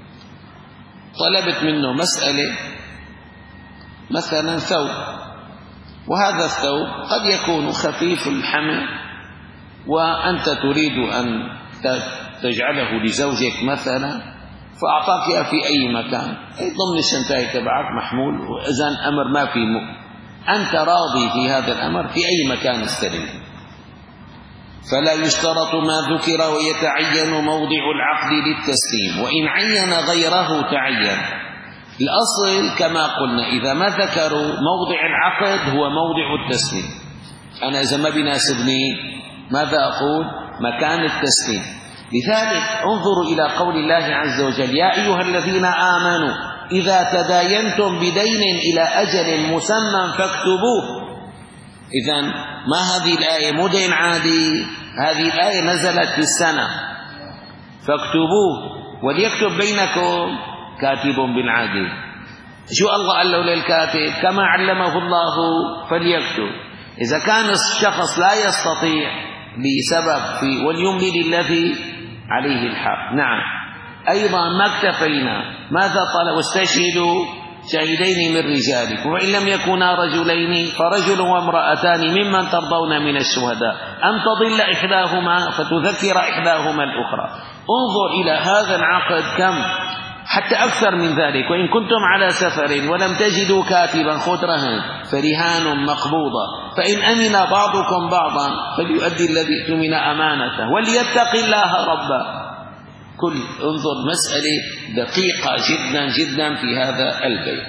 طلبت منه مسألة مثلا ثوب، وهذا الثوب قد يكون خفيف الحمل وأنت تريد أن تجعله لزوجك مثلا، فأعطاك في أي مكان ضمن الشنطة تبعك محمول، وإذن أمر ما في م... أنت راضي في هذا الأمر في أي مكان استلم، فلا يشترط ما ذكر ويتعين موضع العقد للتسليم، وإن عين غيره تعين. الأصل كما قلنا إذا ما ذكروا موضع العقد هو موضع التسليم. أنا إذا ما بيناسبني ماذا أقول؟ مكان التسليم. لذلك انظروا إلى قول الله عز وجل يا أيها الذين آمنوا إذا تداينتم بدين إلى أجل مسمى فاكتبوه. إذن ما هذه الآية مو دين عادي، هذه الآية نزلت في السنة، فاكتبوه وليكتب بينكم كاتب بالعدل. شو الله قال له للكاتب؟ كما علمه الله فليكتب. إذا كان الشخص لا يستطيع لسبب في وليملل الذي عليه الحق. نعم أيضا ما اكتفينا، ماذا طلب؟ واستشهدوا شاهدين من رجالكم وإن لم يكونا رجلين فرجل وامرأتان ممن ترضون من الشهداء أن تضل إحداهما فتذكر إحداهما الأخرى. انظر إلى هذا العقد كم، حتى أكثر من ذلك. وإن كنتم على سفر ولم تجدوا كاتبا خذ رهن فرهان مقبوضة، فإن أمن بعضكم بعضا فليؤدي الذي اؤتمن أمانته وليتق الله ربه. كل انظر مسألة دقيقة جدا جدا في هذا البيت.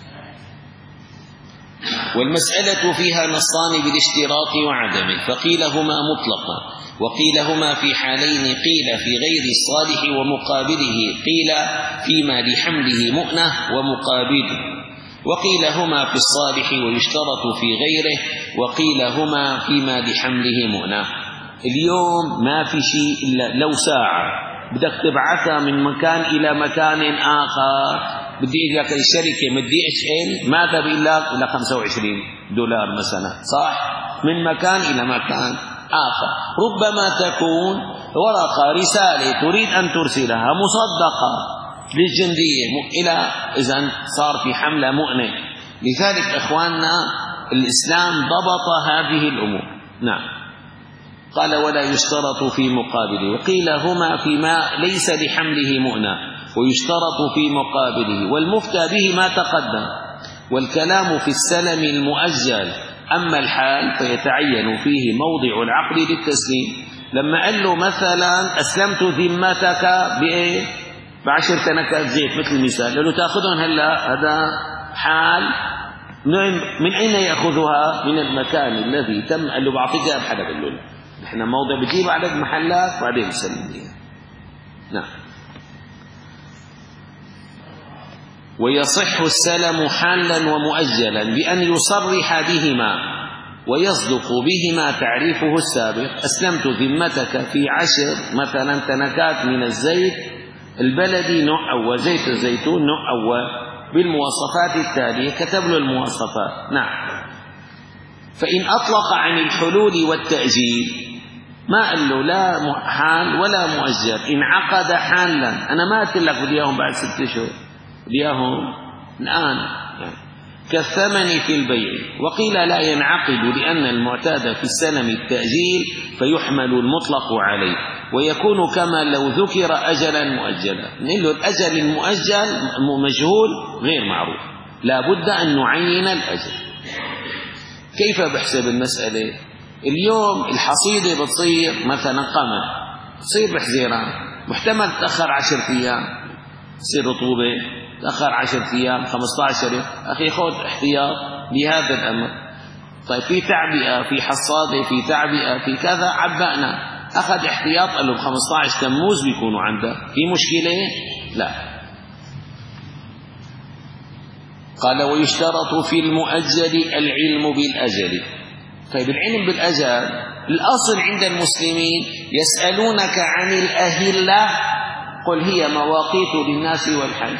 والمسألة فيها نصان بالاشتراط وعدمه، فقيل هما مطلقا وقيل هما في حالين، قيل في غير الصالح ومقابله، قيل فيما لحمله مؤنة ومقابله، وقيل هما في الصالح ويشترط في غيره، وقيل هما فيما لحمله مؤنة. اليوم ما في شيء إلا لو ساعة بدك تبعثها من مكان إلى مكان آخر، بدي لك الشركة بدي اتش ال ماذا بيقول لك؟ إلى خمسة وعشرين دولار مثلا، صح؟ من مكان إلى مكان آخر. ربما تكون ورقة رسالة تريد أن ترسلها مصدقة للجندية إلى إذن صار في حملة مؤنة. لذلك إخواننا الإسلام ضبط هذه الأمور. نعم. قال ولا يشترط في مقابله، وقيل هما فيما ليس لحمله مؤنة ويشترط في مقابله، والمفتى به ما تقدم، والكلام في السلم المؤجل. أما الحال فيتعين فيه موضع العقد للتسليم. لما قال له مثلا أسلمت ذمتك بإيه؟ بعشر تنكات زيت مثل المثال، لأنه تأخذهم هلا، هذا حال من أين يأخذها؟ من المكان الذي تم. قال له بعطيك بحدا، قال له نحن موضع بجيب عدد محلات بعدين نسلم لي. نعم. ويصح السلم حالا ومؤجلا بأن يصرح بهما ويصدق بهما تعريفه السابق. أسلمت ذمتك في عشر مثلا تنكات من الزيت البلدي نوع أول، زيت الزيتون نوع أول، بالمواصفات التالية كتب له المواصفات. نعم. فإن أطلق عن الحلول والتأجيل ما قال له لا حال ولا مؤجل، إن عقد حالا، أنا ما قلت لك بدي إياهم بعد ست أشهر، بدي إياهم الآن، كالثمن في البيع. وقيل لا ينعقد لأن المعتاد في السلم التأجيل فيحمل المطلق عليه، ويكون كما لو ذكر أجلا مؤجلا. نقول له الأجل المؤجل مجهول غير معروف، لا بد أن نعين الأجل. كيف بحسب المسألة؟ اليوم الحصيدة بتصير مثلا قمر، تصير بحزيران، محتمل تأخر عشر أيام، تصير رطوبة تأخر عشر أيام، خمسة عشر. أخي خذ احتياط بهذا الأمر. طيب في تعبئة، في حصادة، في تعبئة، في كذا، عبأنا، أخذ احتياط، قال له ب خمسة عشر تموز بيكونوا عنده، في مشكلة؟ لا. قال ويشترط في المؤجل العلم بالأجل. طيب العلم بالأجل، الأصل عند المسلمين يسألونك عن الأهلة، قل هي مواقيت للناس والحج.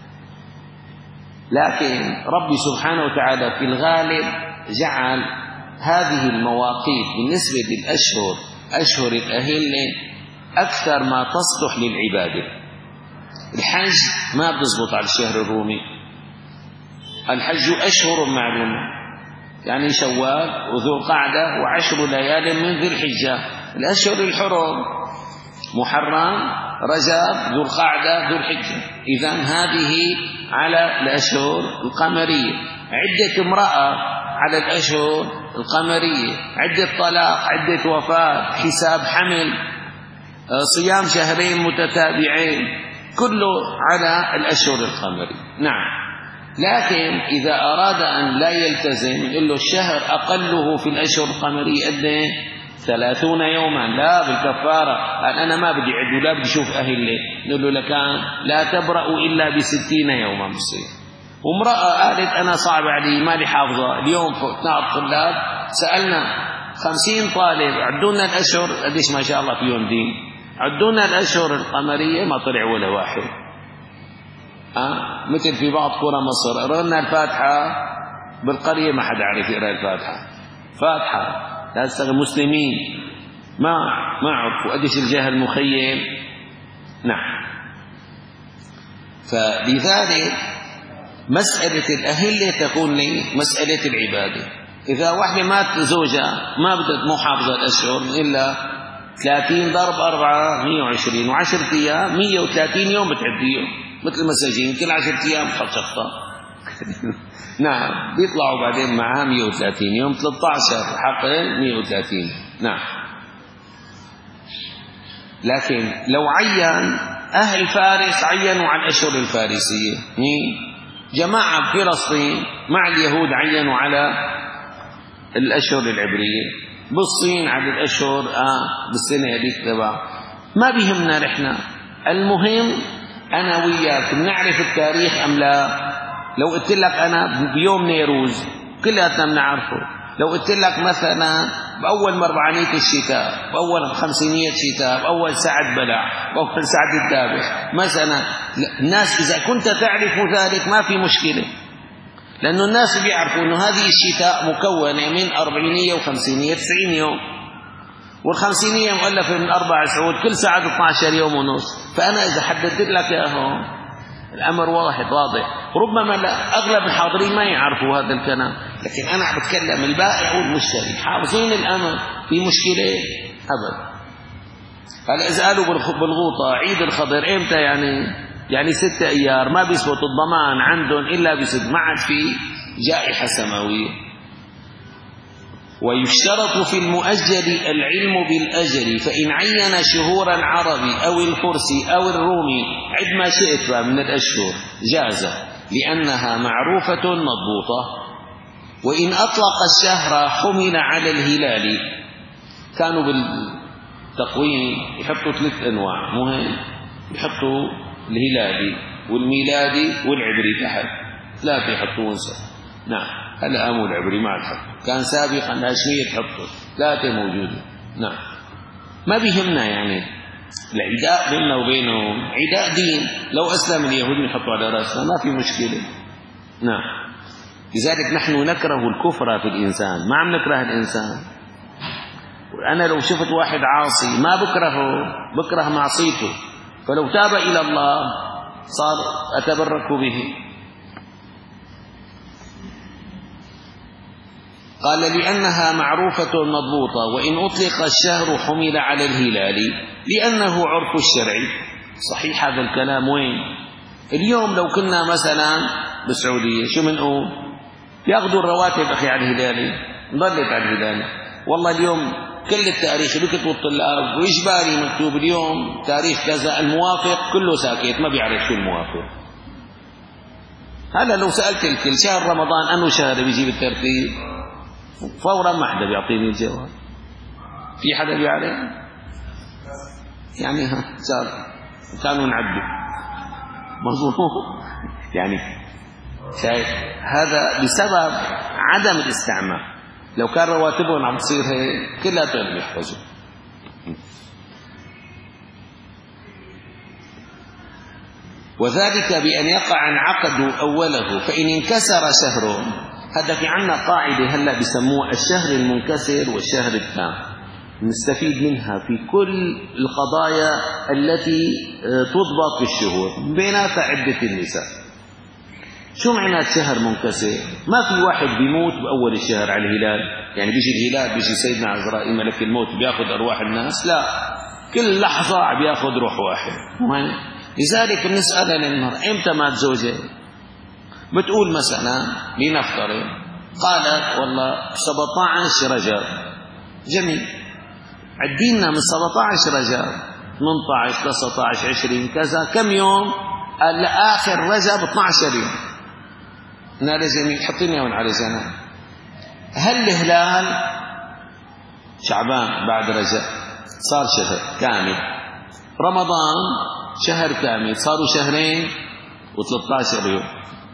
لكن رب سبحانه وتعالى في الغالب جعل هذه المواقيت بالنسبة للأشهر، أشهر الأهلة، أكثر ما تصلح للعبادة. الحج ما بتزبط على الشهر الرومي، الحج أشهر معلومة، يعني شوال وذو القعدة وعشر ليال من ذي الحجة، الأشهر الحرم محرم، رجب، ذو القعدة، ذو الحجة. إذن هذه على الأشهر القمرية. عدة امرأة على الأشهر القمرية، عدة طلاق، عدة وفاة، حساب حمل، صيام شهرين متتابعين، كله على الأشهر القمرية. نعم. لكن إذا أراد أن لا يلتزم يقول له الشهر أقله في الأشهر القمرية قد ثلاثون يوما، لا بالكفارة. أنا ما بدي عد ولا بدي شوف أهلي، نقول له لكان لا تبرأ إلا بستين يوما مصير. وامرأة قالت أنا صعب علي مالي حافظة، اليوم اثناء الطلاب سألنا خمسين طالب عدونا الأشهر قديش ما شاء الله فيهم دين، عدونا الأشهر القمرية ما طلع ولا واحد. أه؟ مثل في بعض قرى مصر قرأنا الفاتحة بالقرية ما حدا عارف يقرأ الفاتحة، فاتحة هسه المسلمين ما ما عرفوا قديش الجهل مخيم. نعم. فلذلك مسألة الأهلة تكون لي مسألة العبادة. إذا واحدة مات زوجها ما بدها مو حافظة الأشهر إلا ثلاثين ضرب أربعة مية وعشرين، وعشرة أيام مية وثلاثين يوم بتعديه مثل المساجين، كل عشرة أيام خط شخطة. نعم. بيطلعوا بعدين معها مية وثلاثين يوم، ثلاثة عشر حقل مية وثلاثين. نعم. لكن لو عين أهل فارس عينوا على الأشهر الفارسية، جماعة فلسطين مع اليهود عينوا على الأشهر العبرية، بالصين على الأشهر آه بالسنة هذيك تبع، ما بيهمنا نحن. المهم أنا وياك بنعرف التاريخ أم لا. لو قلت لك أنا بيوم نيروز كلنا بنعرفه، لو قلت لك مثلا بأول مربعانية الشتاء، بأول خمسينية شتاء، بأول سعد بلع، بأول سعد الدابح مثلا، الناس إذا كنت تعرف ذلك ما في مشكلة، لأنه الناس بيعرفوا أنه هذه الشتاء مكونة من أربعينية وخمسينية تسعين يوم، والخمسينية مؤلفة من أربع سعود كل ساعة اثني عشر يوم ونص. فأنا إذا حددت لك يا هون الأمر واحد واضح. ربما لا أغلب الحاضرين ما يعرفوا هذا الكلام، لكن أنا عم بتكلم البائع والمشتري حافظين الأمر، في مشكلة أبدا. هلا إذا قالوا بالغوطة عيد الخضر إمتى؟ يعني يعني ستة أيار ما بيثبت الضمان عندهم إلا بست، ما عاد في جائحة سماوية. ويشترط في المؤجل العلم بالأجل، فإن عين شهورا عربي أو الفرسي أو الرومي عد ما شئت من الأشهر جاز، لأنها معروفة مضبوطة. وإن أطلق الشهر حمل على الهلال. كانوا بالتقويم يحطوا ثلاث أنواع مهم، يحطوا الهلالي والميلادي والعبري تحت، ثلاثة يحطون سوا. نعم هلا قاموا العبري مع الحق، كان سابقا هاشمية تحطه، ثلاثة موجودة. نعم ما بيهمنا يعني العداء بيننا وبينهم، عداء دين. لو أسلم اليهود يحطوا على رأسنا ما في مشكلة. نعم لذلك نحن نكره الكفر في الإنسان، ما عم نكره الإنسان. وأنا لو شفت واحد عاصي ما بكرهه، بكره معصيته، فلو تاب إلى الله صار أتبرك به. قال لأنها معروفة مضبوطة. وإن أطلق الشهر حمل على الهلال لأنه عرف الشرع. صحيح هذا الكلام. وين اليوم لو كنا مثلا بالسعودية شو منقول؟ ياخذوا الرواتب أخي على الهلالي، ضلت على الهلالي. والله اليوم كل التاريخ بكتبوا الطلاب وإجباري مكتوب اليوم تاريخ كذا، الموافق كله ساكت ما بيعرف شو الموافق. هذا لو سألت الكل شهر رمضان أنه شهر بيجي بالترتيب فورا ما حدا بيعطيني الجواب. في حدا بيعرف؟ يعني ها صار كانوا نعدوا مظلوم يعني. شايف هذا بسبب عدم الاستعمال. لو كان رواتبهم عم تصير هيك كلها تقدر يحفظوا. وذلك بأن يقع العقد أوله، فإن انكسر شهر. هذا في عنا قاعدة هلأ بسموها الشهر المنكسر والشهر التام، نستفيد منها في كل القضايا التي تضبط في الشهور بيناتها عدة النساء. شو معنى الشهر منكسر؟ ما في واحد بيموت بأول الشهر على الهلال، يعني بيجي الهلال بيجي سيدنا عزرائيل ملك الموت بياخذ أرواح الناس، لا، كل لحظة عم بياخذ روح واحد. لذلك بنسأل المرأة امتى مات زوجها؟ بتقول مثلا لنفترض قالت والله سبعة عشر رجب. جميل، عدينا من سبعة عشر رجب ثمانية عشر تسعة عشر عشرين كذا كم يوم؟ قال لآخر رجب اثني عشر يوم. نال جميل، حطيني اياهم على جنب. هل الهلال شعبان بعد رجب صار شهر كامل، رمضان شهر كامل، صاروا شهرين وثلاثة عشر يوم.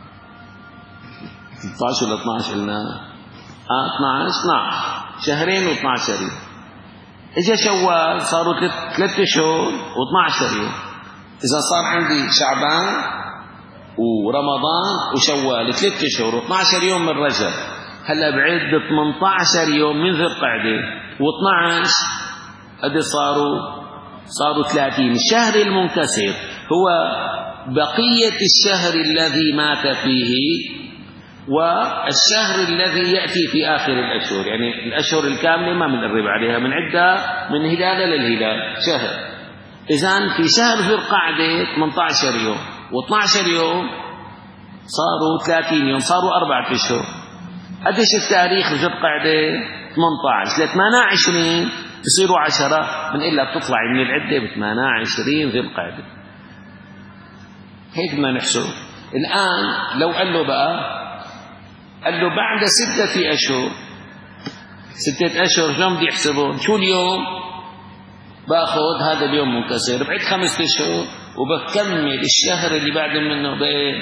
ثلاثة عشر ولا اثني عشر قلنا؟ اه اثني عشر اثني عشر شهرين واثني عشر يوم. اجا شوال صاروا ثلاث شهور واثني عشر يوم. اذا صار عندي شعبان ورمضان وشوال ثلاث شهور واثني عشر يوم من رجب، هلا بعد ثمانية عشر يوم من ذي القعده واثني عشر قد صاروا صاروا ثلاثين. الشهر المنكسر هو بقية الشهر الذي مات فيه والشهر الذي يأتي في آخر الأشهر، يعني الأشهر الكاملة ما بنقرب عليها، من عدة من هلال للهلال شهر. إذن في شهر ذي القعدة ثمانية عشر يوم واثني عشر يوم صاروا ثلاثين يوم، صاروا أربعة أشهر. قديش التاريخ ذي القعدة؟ ثمانية عشر، ثمانية وعشرين بصيروا عشرة، من إلا بتطلع من العدة ب ثمانية وعشرين ذي القعدة. هيك ما نحسب. الآن لو قال له بقى قال له بعد ستة أشهر، ستة أشهر شلون بدي يحسبون؟ شو اليوم؟ باخذ هذا اليوم منكسر، بعد خمسة أشهر وبكمل الشهر اللي بعد منه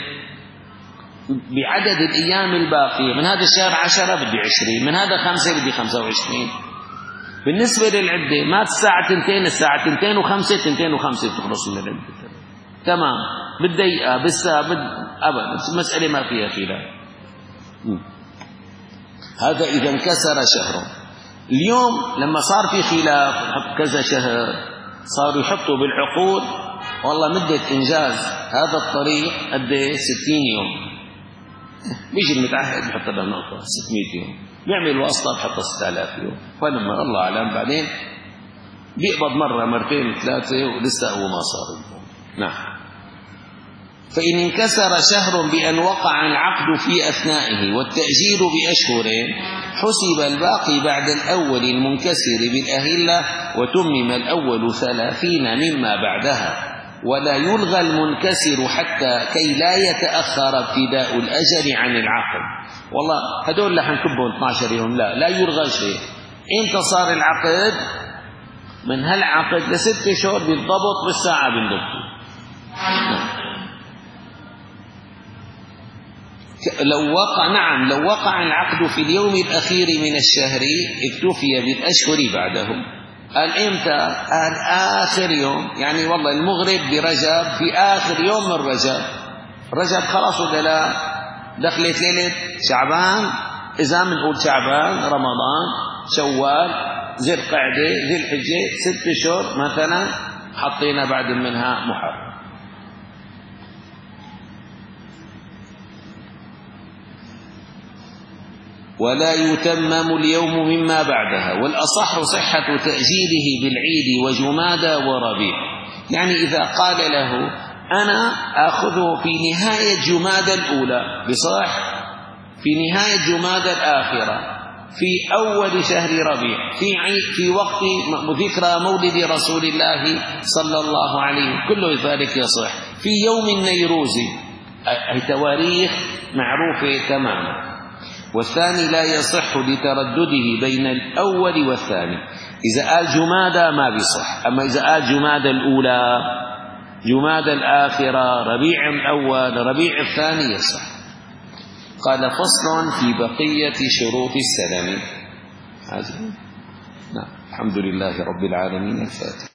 بعدد الأيام الباقية. من هذا الشهر عشرة بدي عشرين، من هذا خمسة بدي خمسة وعشرين. بالنسبة للعدة مات الساعة تنتين، الساعة تنتين وخمسة تنتين وخمسة بتخلص من العدة. تمام، بالدقيقة بالساعة بد... أبدا مسألة ما فيها خلاف. هذا إذا انكسر شهر. اليوم لما صار في خلاف نحط كذا شهر، صاروا يحطوا بالعقود والله مدة إنجاز هذا الطريق قد ايه ستين يوم، بيجي المتعهد بحط لها نقطة ستمائة يوم، بيعمل واسطة بحط ستة آلاف يوم، فلما الله أعلم بعدين بيقبض مرة مرتين ثلاثة ولسه هو ما صار. نعم. فإن انكسر شهر بأن وقع العقد في أثنائه والتأجيل بأشهر حسب الباقي بعد الأول المنكسر بالأهلة وتمم الأول ثلاثين مما بعدها، ولا يلغى المنكسر حتى كي لا يتأخر ابتداء الأجل عن العقد. والله هدول اللي حنكبهم اثني عشر يوم، لا لا يلغى شيء. إمتى صار العقد؟ من هالعقد لست شهور بالضبط بالساعة بالضبط. لو وقع نعم لو وقع العقد في اليوم الأخير من الشهر اكتفي بالأشهر بعده. قال إمتى؟ قال آخر يوم، يعني والله المغرب برجب في آخر يوم من رجب. رجب خلاص ولا لا؟ دخلت ليلة شعبان، إذا بنقول شعبان رمضان شوال ذي القعدة ذي الحجة ست شهور مثلا، حطينا بعد منها محرم. ولا يتمم اليوم مما بعدها، والأصح صحة تأجيله بالعيد وجمادى وربيع. يعني إذا قال له أنا أخذه في نهاية جمادى الأولى بصح، في نهاية جمادى الآخرة، في أول شهر ربيع، في في وقت ذكرى مولد رسول الله صلى الله عليه وسلم، كل ذلك يصح. في يوم النيروز، هي تواريخ معروفة تماما. والثاني لا يصح لتردده بين الأول والثاني. إذا قال جمادى ما بيصح، أما إذا قال جمادى الأولى جمادى الآخرة ربيع الأول ربيع الثاني يصح. قال فصل في بقية شروط السلام. نعم. الحمد لله رب العالمين. الفاتحة.